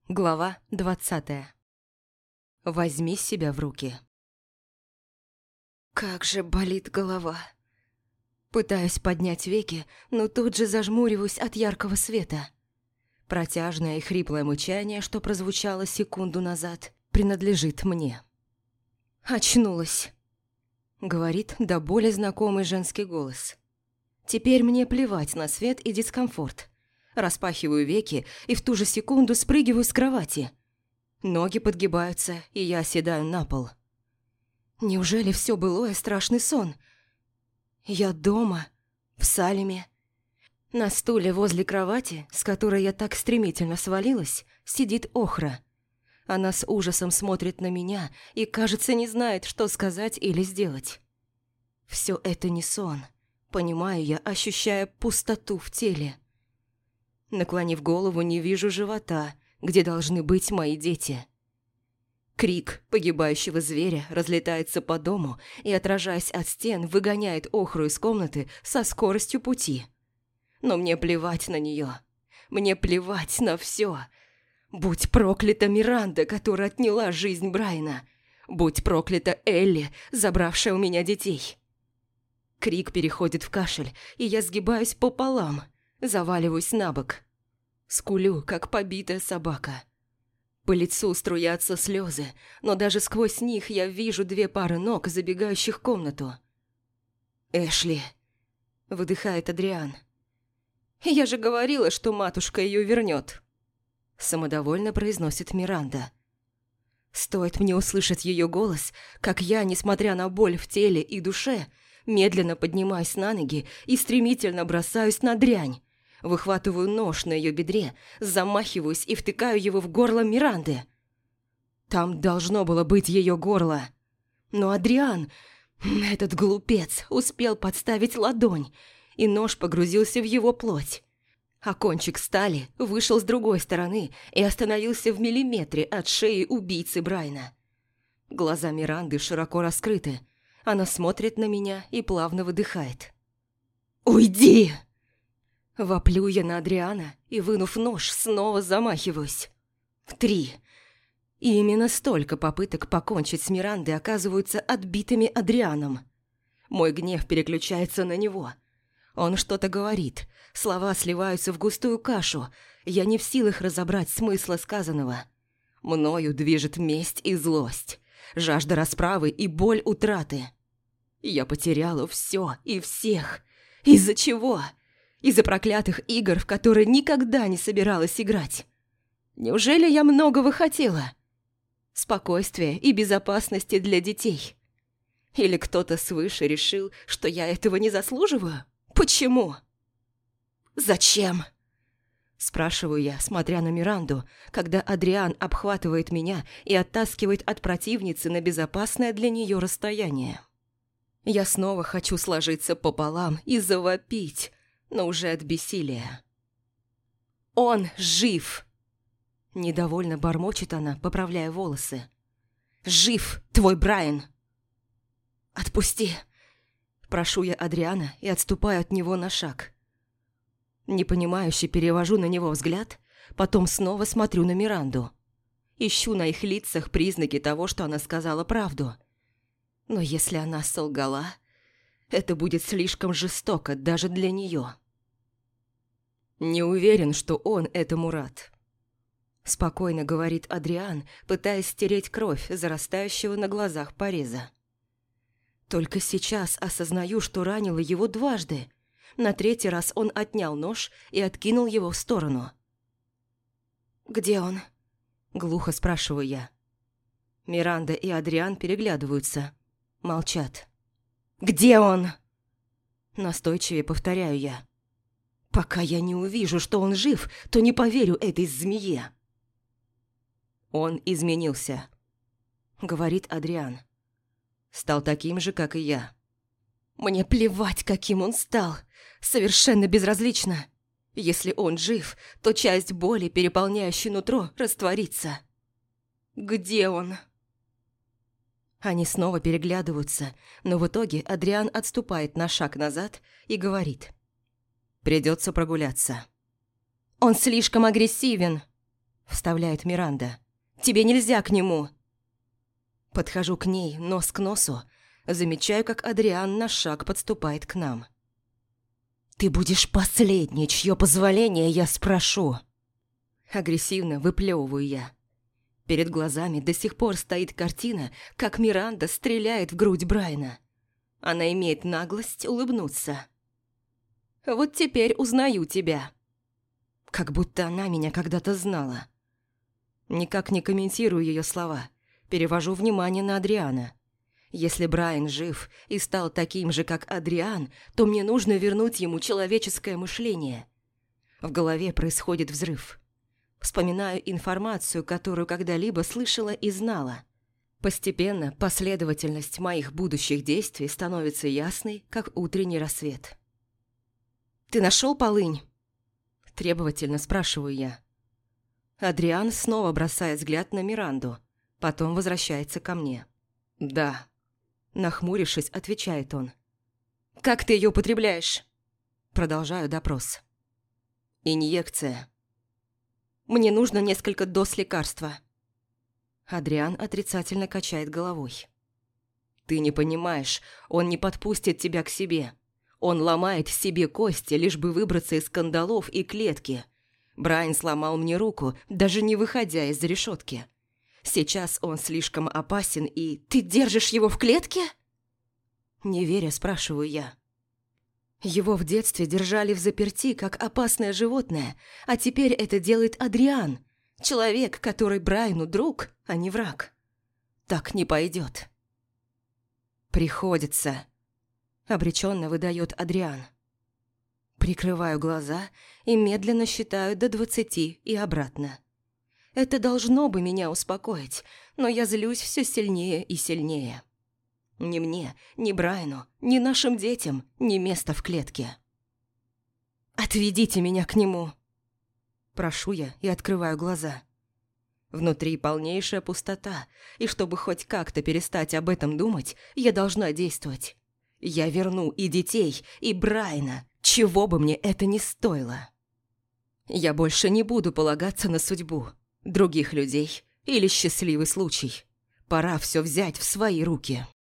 Глава 20. Возьми себя в руки. Как же болит голова. Пытаюсь поднять веки, но тут же зажмуриваюсь от яркого света. Протяжное и хриплое мычание, что прозвучало секунду назад, принадлежит мне. «Очнулась», — говорит до боли знакомый женский голос. Теперь мне плевать на свет и дискомфорт. Распахиваю веки и в ту же секунду спрыгиваю с кровати. Ноги подгибаются, и я оседаю на пол. Неужели все былое страшный сон? Я дома, в Салеме. На стуле возле кровати, с которой я так стремительно свалилась, сидит Охра. Она с ужасом смотрит на меня и, кажется, не знает, что сказать или сделать. Все это не сон, понимаю я, ощущая пустоту в теле. Наклонив голову, не вижу живота, где должны быть мои дети. Крик погибающего зверя разлетается по дому и, отражаясь от стен, выгоняет Охру из комнаты со скоростью пути. Но мне плевать на нее. Мне плевать на все. Будь проклята Миранда, которая отняла жизнь Брайана. Будь проклята Элли, забравшая у меня детей. Крик переходит в кашель, и я сгибаюсь пополам, заваливаюсь на бок. Скулю, как побитая собака. По лицу струятся слезы, но даже сквозь них я вижу две пары ног, забегающих в комнату. «Эшли!» – выдыхает Адриан. «Я же говорила, что матушка ее вернет!» – самодовольно произносит Миранда. Стоит мне услышать ее голос, как я, несмотря на боль в теле и душе, медленно поднимаюсь на ноги и стремительно бросаюсь на дрянь. Выхватываю нож на ее бедре, замахиваюсь и втыкаю его в горло Миранды. Там должно было быть ее горло. Но Адриан, этот глупец, успел подставить ладонь, и нож погрузился в его плоть. А кончик стали вышел с другой стороны и остановился в миллиметре от шеи убийцы Брайана. Глаза Миранды широко раскрыты. Она смотрит на меня и плавно выдыхает. «Уйди!» Воплю я на Адриана и, вынув нож, снова замахиваюсь. В 3. И именно столько попыток покончить с Мирандой оказываются отбитыми Адрианом. Мой гнев переключается на него. Он что-то говорит, слова сливаются в густую кашу, я не в силах разобрать смысла сказанного. Мною движет месть и злость, жажда расправы и боль утраты. Я потеряла все и всех. Из-за чего? Из-за проклятых игр, в которые никогда не собиралась играть. Неужели я многого хотела? Спокойствия и безопасности для детей. Или кто-то свыше решил, что я этого не заслуживаю? Почему? Зачем? Спрашиваю я, смотря на Миранду, когда Адриан обхватывает меня и оттаскивает от противницы на безопасное для нее расстояние. Я снова хочу сложиться пополам и завопить, но уже от бессилия. «Он жив!» Недовольно бормочет она, поправляя волосы. «Жив твой Брайан!» «Отпусти!» Прошу я Адриана и отступаю от него на шаг. Непонимающе перевожу на него взгляд, потом снова смотрю на Миранду. Ищу на их лицах признаки того, что она сказала правду. Но если она солгала, это будет слишком жестоко даже для нее. «Не уверен, что он этому рад», – спокойно говорит Адриан, пытаясь стереть кровь зарастающего на глазах пореза. Только сейчас осознаю, что ранила его дважды. На 3-й раз он отнял нож и откинул его в сторону. «Где он?» – глухо спрашиваю я. Миранда и Адриан переглядываются, молчат. «Где он?» Настойчивее повторяю я. Пока я не увижу, что он жив, то не поверю этой змее. «Он изменился», — говорит Адриан. «Стал таким же, как и я». Мне плевать, каким он стал. Совершенно безразлично. Если он жив, то часть боли, переполняющей нутро, растворится. «Где он?» Они снова переглядываются, но в итоге Адриан отступает на шаг назад и говорит. «Придется прогуляться». «Он слишком агрессивен», вставляет Миранда. «Тебе нельзя к нему!» Подхожу к ней, нос к носу, замечаю, как Адриан на шаг подступает к нам. «Ты будешь последней, чье позволение я спрошу!» Агрессивно выплевываю я. Перед глазами до сих пор стоит картина, как Миранда стреляет в грудь Брайана. Она имеет наглость улыбнуться. «Вот теперь узнаю тебя». Как будто она меня когда-то знала. Никак не комментирую ее слова. Перевожу внимание на Адриана. Если Брайан жив и стал таким же, как Адриан, то мне нужно вернуть ему человеческое мышление. В голове происходит взрыв. Вспоминаю информацию, которую когда-либо слышала и знала. Постепенно последовательность моих будущих действий становится ясной, как утренний рассвет. «Ты нашел полынь?» Требовательно спрашиваю я. Адриан снова бросает взгляд на Миранду, потом возвращается ко мне. «Да». Нахмурившись, отвечает он. «Как ты ее употребляешь?» Продолжаю допрос. «Инъекция». «Мне нужно несколько доз лекарства». Адриан отрицательно качает головой. «Ты не понимаешь, он не подпустит тебя к себе. Он ломает себе кости, лишь бы выбраться из кандалов и клетки. Брайан сломал мне руку, даже не выходя из решетки. Сейчас он слишком опасен, и... Ты держишь его в клетке?» Не веря, спрашиваю я. Его в детстве держали взаперти, как опасное животное, а теперь это делает Адриан, человек, который Брайану друг, а не враг. Так не пойдет. «Приходится», — обреченно выдает Адриан. Прикрываю глаза и медленно считаю до 20 и обратно. Это должно бы меня успокоить, но я злюсь все сильнее и сильнее. Ни мне, ни Брайану, ни нашим детям, ни места в клетке. «Отведите меня к нему!» Прошу я и открываю глаза. Внутри полнейшая пустота, и чтобы хоть как-то перестать об этом думать, я должна действовать. Я верну и детей, и Брайана, чего бы мне это ни стоило. Я больше не буду полагаться на судьбу, других людей или счастливый случай. Пора все взять в свои руки.